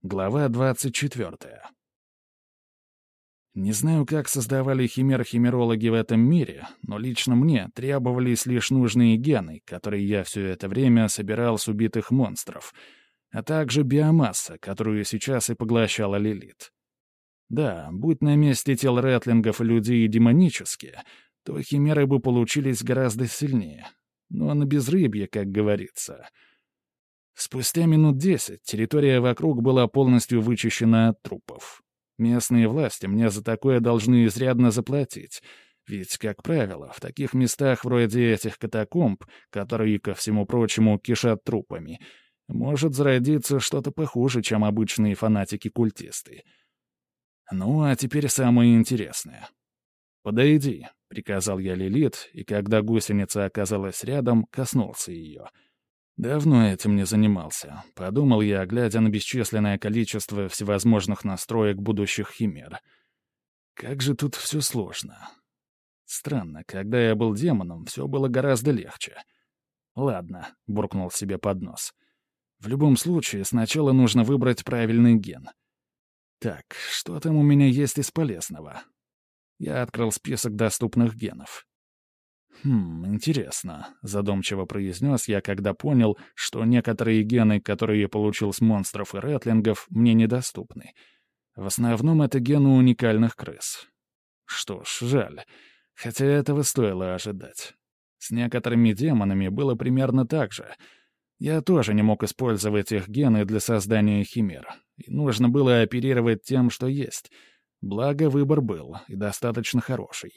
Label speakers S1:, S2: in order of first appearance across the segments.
S1: Глава 24. Не знаю, как создавали химерологи в этом мире, но лично мне требовались лишь нужные гены, которые я все это время собирал с убитых монстров, а также биомасса, которую сейчас и поглощала Лилит. Да, будь на месте тел ретлингов и людей демонические, то химеры бы получились гораздо сильнее. Но на безрыбье, как говорится. Спустя минут 10 территория вокруг была полностью вычищена от трупов. Местные власти мне за такое должны изрядно заплатить, ведь, как правило, в таких местах вроде этих катакомб, которые, ко всему прочему, кишат трупами, может зародиться что-то похуже, чем обычные фанатики-культисты. Ну, а теперь самое интересное. «Подойди», — приказал я Лилит, и когда гусеница оказалась рядом, коснулся ее — давно этим не занимался, подумал я, глядя на бесчисленное количество всевозможных настроек будущих химер. Как же тут все сложно. Странно, когда я был демоном, все было гораздо легче. Ладно, буркнул себе под нос. В любом случае, сначала нужно выбрать правильный ген. Так, что там у меня есть из полезного? Я открыл список доступных генов. Интересно», — задумчиво произнес я, когда понял, что некоторые гены, которые я получил с монстров и ретлингов, мне недоступны. В основном это гены уникальных крыс. Что ж, жаль. Хотя этого стоило ожидать. С некоторыми демонами было примерно так же. Я тоже не мог использовать их гены для создания химер. И нужно было оперировать тем, что есть. Благо, выбор был, и достаточно хороший.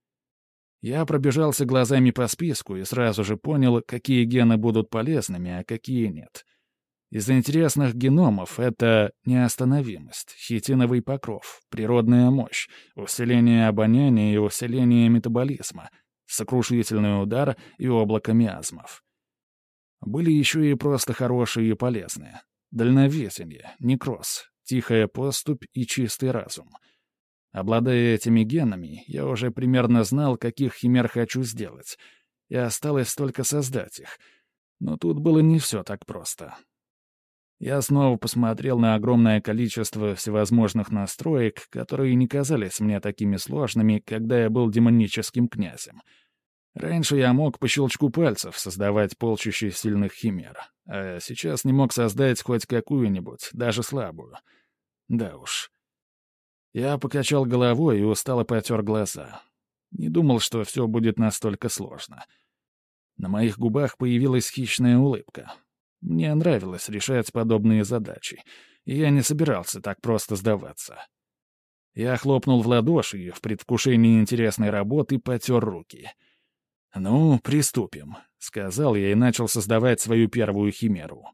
S1: Я пробежался глазами по списку и сразу же понял, какие гены будут полезными, а какие нет. Из интересных геномов это неостановимость, хитиновый покров, природная мощь, усиление обоняния и усиление метаболизма, сокрушительный удар и облако миазмов. Были еще и просто хорошие и полезные. Дальновесение, некроз, тихая поступь и чистый разум — обладая этими генами, я уже примерно знал, каких химер хочу сделать, и осталось только создать их. Но тут было не все так просто. Я снова посмотрел на огромное количество всевозможных настроек, которые не казались мне такими сложными, когда я был демоническим князем. Раньше я мог по щелчку пальцев создавать полчища сильных химер, а сейчас не мог создать хоть какую-нибудь, даже слабую. Да уж. Я покачал головой и устало потер глаза. Не думал, что все будет настолько сложно. На моих губах появилась хищная улыбка. Мне нравилось решать подобные задачи, и я не собирался так просто сдаваться. Я хлопнул в ладоши и в предвкушении интересной работы потер руки. «Ну, приступим», — сказал я и начал создавать свою первую химеру.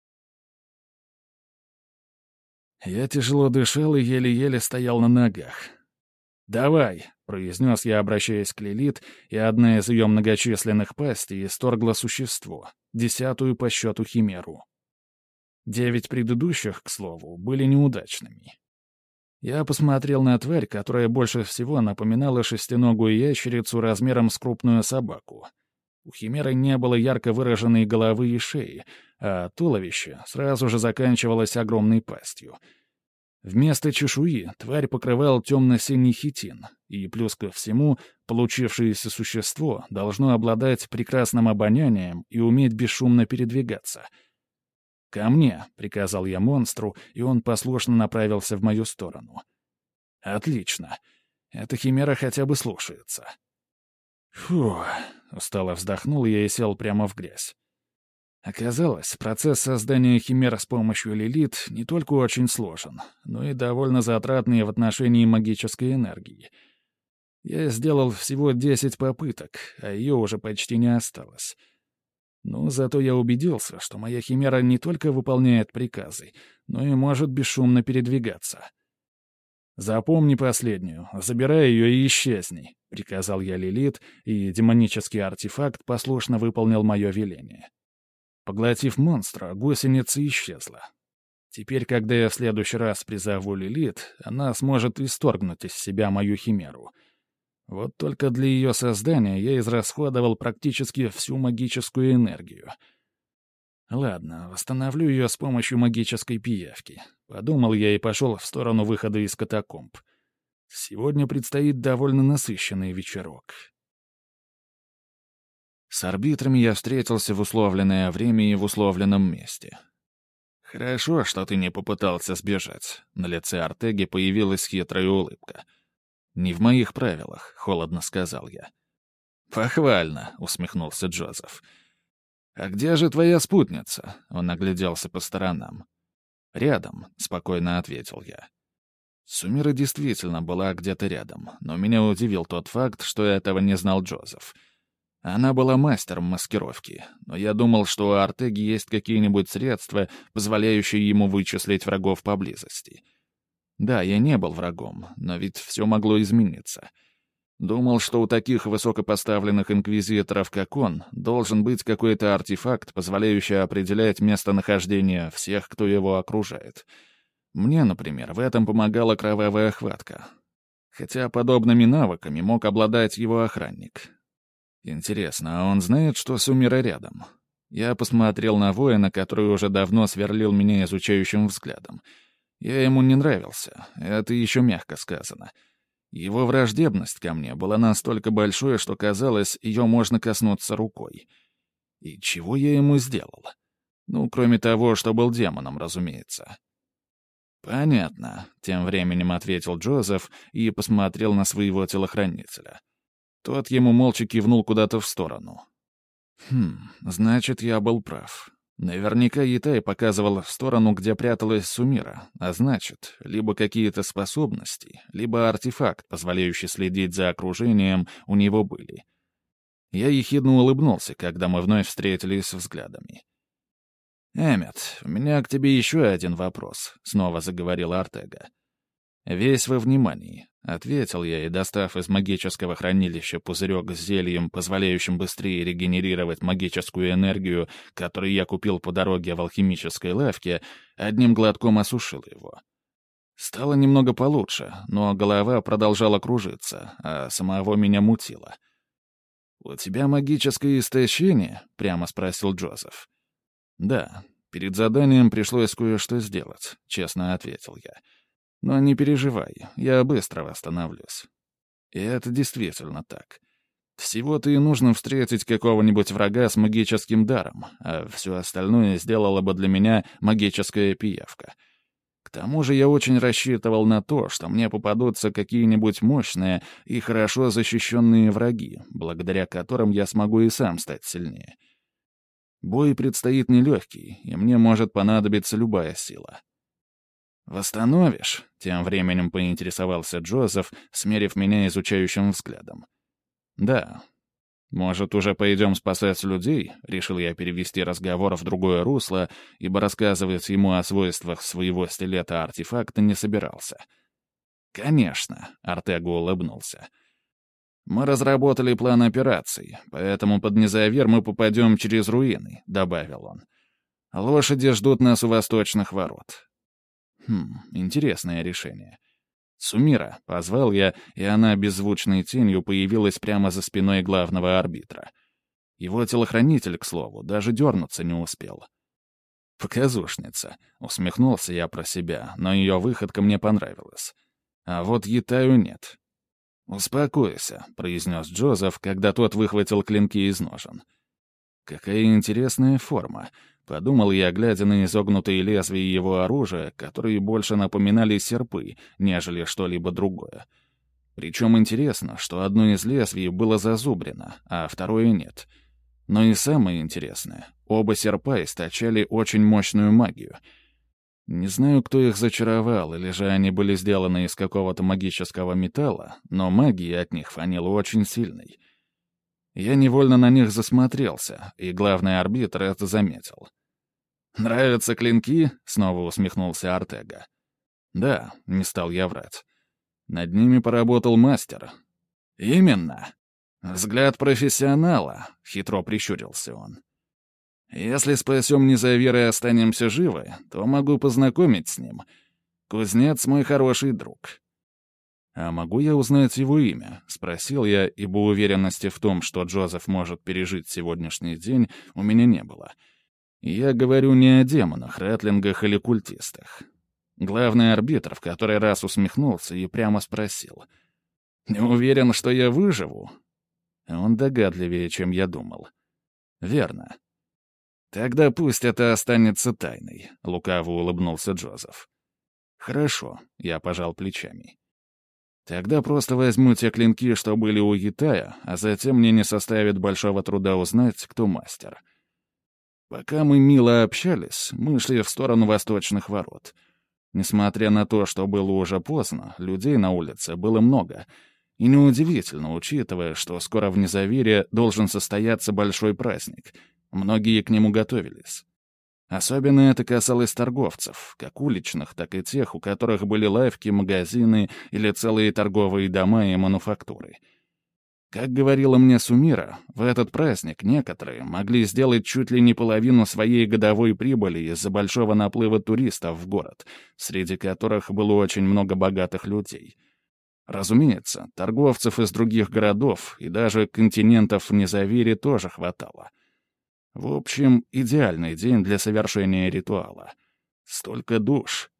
S1: Я тяжело дышал и еле-еле стоял на ногах. «Давай», — произнес я, обращаясь к Лилит, и одна из ее многочисленных пастей исторгла существо, 10-ю по счету химеру. 9 предыдущих, к слову, были неудачными. Я посмотрел на тварь, которая больше всего напоминала шестиногую ящерицу размером с крупную собаку. У химеры не было ярко выраженной головы и шеи, а туловище сразу же заканчивалось огромной пастью. Вместо чешуи тварь покрывал темно-синий хитин, и, плюс ко всему, получившееся существо должно обладать прекрасным обонянием и уметь бесшумно передвигаться. «Ко мне», — приказал я монстру, и он послушно направился в мою сторону. «Отлично. Эта химера хотя бы слушается». «Фух», — устало вздохнул я и сел прямо в грязь. Оказалось, процесс создания химер с помощью Лилит не только очень сложен, но и довольно затратный в отношении магической энергии. Я сделал всего 10 попыток, а ее уже почти не осталось. Но зато я убедился, что моя химера не только выполняет приказы, но и может бесшумно передвигаться. «Запомни последнюю, забирай ее и исчезни», — приказал я Лилит, и демонический артефакт послушно выполнил мое веление. Поглотив монстра, гусеница исчезла. Теперь, когда я в следующий раз призову Лилит, она сможет исторгнуть из себя мою химеру. Вот только для ее создания я израсходовал практически всю магическую энергию. Ладно, восстановлю ее с помощью магической пиявки. Подумал я и пошел в сторону выхода из катакомб. Сегодня предстоит довольно насыщенный вечерок. С арбитрами я встретился в условленное время и в условленном месте. «Хорошо, что ты не попытался сбежать». На лице Артеги появилась хитрая улыбка. «Не в моих правилах», — холодно сказал я. «Похвально», — усмехнулся Джозеф. «А где же твоя спутница?» — он огляделся по сторонам. «Рядом», — спокойно ответил я. Сумира действительно была где-то рядом, но меня удивил тот факт, что этого не знал Джозеф. Она была мастером маскировки, но я думал, что у Артеги есть какие-нибудь средства, позволяющие ему вычислить врагов поблизости. Да, я не был врагом, но ведь все могло измениться. Думал, что у таких высокопоставленных инквизиторов, как он, должен быть какой-то артефакт, позволяющий определять местонахождение всех, кто его окружает. Мне, например, в этом помогала кровавая хватка. Хотя подобными навыками мог обладать его охранник. Интересно, а он знает, что Сумира рядом? Я посмотрел на воина, который уже давно сверлил меня изучающим взглядом. Я ему не нравился, это еще мягко сказано. Его враждебность ко мне была настолько большой, что казалось, ее можно коснуться рукой. И чего я ему сделал? Ну, кроме того, что был демоном, разумеется. «Понятно», — тем временем ответил Джозеф и посмотрел на своего телохранителя. Тот ему молча кивнул куда-то в сторону. Значит, я был прав. Наверняка Итай показывал в сторону, где пряталась Сумира, а значит, либо какие-то способности, либо артефакт, позволяющий следить за окружением, у него были. Я ехидно улыбнулся, когда мы вновь встретились взглядами. «Эммет, у меня к тебе еще один вопрос», — снова заговорил Артега. «Весь во внимании», — ответил я, и, достав из магического хранилища пузырек с зельем, позволяющим быстрее регенерировать магическую энергию, которую я купил по дороге в алхимической лавке, одним глотком осушил его. Стало немного получше, но голова продолжала кружиться, а самого меня мутило. «У тебя магическое истощение?» — прямо спросил Джозеф. «Да, перед заданием пришлось кое-что сделать», — честно ответил я. «Но не переживай, я быстро восстановлюсь». И это действительно так. Всего-то и нужно встретить какого-нибудь врага с магическим даром, а все остальное сделала бы для меня магическая пиявка. К тому же я очень рассчитывал на то, что мне попадутся какие-нибудь мощные и хорошо защищенные враги, благодаря которым я смогу и сам стать сильнее. Бой предстоит нелегкий, и мне может понадобиться любая сила. «Восстановишь?» — тем временем поинтересовался Джозеф, смерив меня изучающим взглядом. «Да. Может, уже пойдем спасать людей?» — решил я перевести разговор в другое русло, ибо рассказывать ему о свойствах своего стилета-артефакта не собирался. «Конечно», — Артега улыбнулся. «Мы разработали план операций, поэтому под Незавер мы попадем через руины», — добавил он. «Лошади ждут нас у восточных ворот». Интересное решение. «Сумира», — позвал я, и она беззвучной тенью появилась прямо за спиной главного арбитра. Его телохранитель, к слову, даже дернуться не успел. «Показушница», — усмехнулся я про себя, но ее выходка мне понравилась. А вот Ятаю нет. «Успокойся», — произнес Джозеф, когда тот выхватил клинки из ножен. «Какая интересная форма», — подумал я, глядя на изогнутые лезвия его оружия, которые больше напоминали серпы, нежели что-либо другое. Причем интересно, что одно из лезвий было зазубрено, а второе нет. Но и самое интересное — оба серпа источали очень мощную магию. Не знаю, кто их зачаровал, или же они были сделаны из какого-то магического металла, но магия от них фанила очень сильной. Я невольно на них засмотрелся, и главный арбитр это заметил. «Нравятся клинки?» — снова усмехнулся Артега. «Да», — не стал я врать. «Над ними поработал мастер». «Именно. Взгляд профессионала», — хитро прищурился он. «Если спасем Незавир и останемся живы, то могу познакомить с ним. Кузнец — мой хороший друг». «А могу я узнать его имя?» — спросил я, ибо уверенности в том, что Джозеф может пережить сегодняшний день, у меня не было. Я говорю не о демонах, рэтлингах или культистах. Главный арбитр в который раз усмехнулся и прямо спросил. «Не уверен, что я выживу?» Он догадливее, чем я думал. «Верно. Тогда пусть это останется тайной», — лукаво улыбнулся Джозеф. «Хорошо», — я пожал плечами. «Тогда просто возьму те клинки, что были у Ятая, а затем мне не составит большого труда узнать, кто мастер». Пока мы мило общались, мы шли в сторону восточных ворот. Несмотря на то, что было уже поздно, людей на улице было много. И неудивительно, учитывая, что скоро в Незавере должен состояться большой праздник. Многие к нему готовились. Особенно это касалось торговцев, как уличных, так и тех, у которых были лавки, магазины или целые торговые дома и мануфактуры. Как говорила мне Сумира, в этот праздник некоторые могли сделать чуть ли не половину своей годовой прибыли из-за большого наплыва туристов в город, среди которых было очень много богатых людей. Разумеется, торговцев из других городов и даже континентов в Незавере тоже хватало. В общем, идеальный день для совершения ритуала. Столько душ.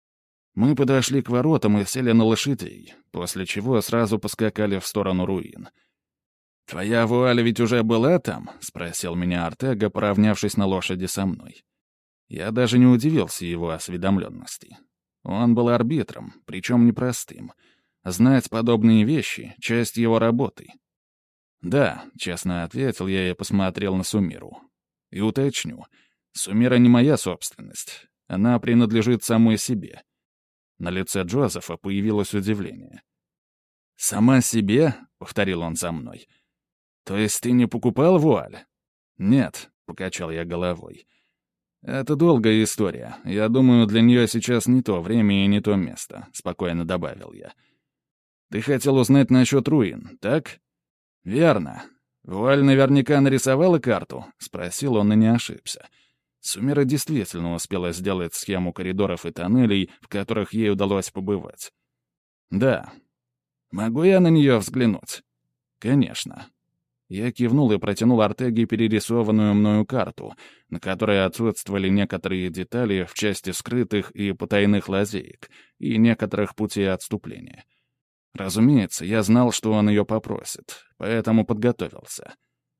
S1: Мы подошли к воротам и сели на лошадей, после чего сразу поскакали в сторону руин. «Твоя вуаль ведь уже была там?» — спросил меня Артега, поравнявшись на лошади со мной. Я даже не удивился его осведомленности. Он был арбитром, причем непростым. Знать подобные вещи — часть его работы. «Да», — честно ответил я и посмотрел на Сумиру. «И уточню, Сумира не моя собственность. Она принадлежит самой себе». На лице Джозефа появилось удивление. «Сама себе?» — повторил он за мной. «То есть ты не покупал вуаль?» «Нет», — покачал я головой. «Это долгая история. Я думаю, для нее сейчас не то время и не то место», — спокойно добавил я. «Ты хотел узнать насчет руин, так?» «Верно. Вуаль наверняка нарисовала карту?» — спросил он и не ошибся. Сумира действительно успела сделать схему коридоров и тоннелей, в которых ей удалось побывать. «Да. Могу я на нее взглянуть?» «Конечно». Я кивнул и протянул Артеге перерисованную мною карту, на которой отсутствовали некоторые детали в части скрытых и потайных лазеек и некоторых путей отступления. Разумеется, я знал, что он ее попросит, поэтому подготовился.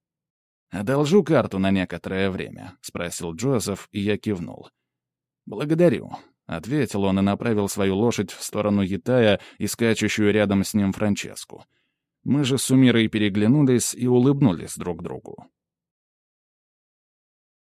S1: «Одолжу карту на некоторое время?» — спросил Джозеф, и я кивнул. «Благодарю», — ответил он и направил свою лошадь в сторону Ятая и скачущую рядом с ним Франческу. Мы же с Сумирой переглянулись и улыбнулись друг другу.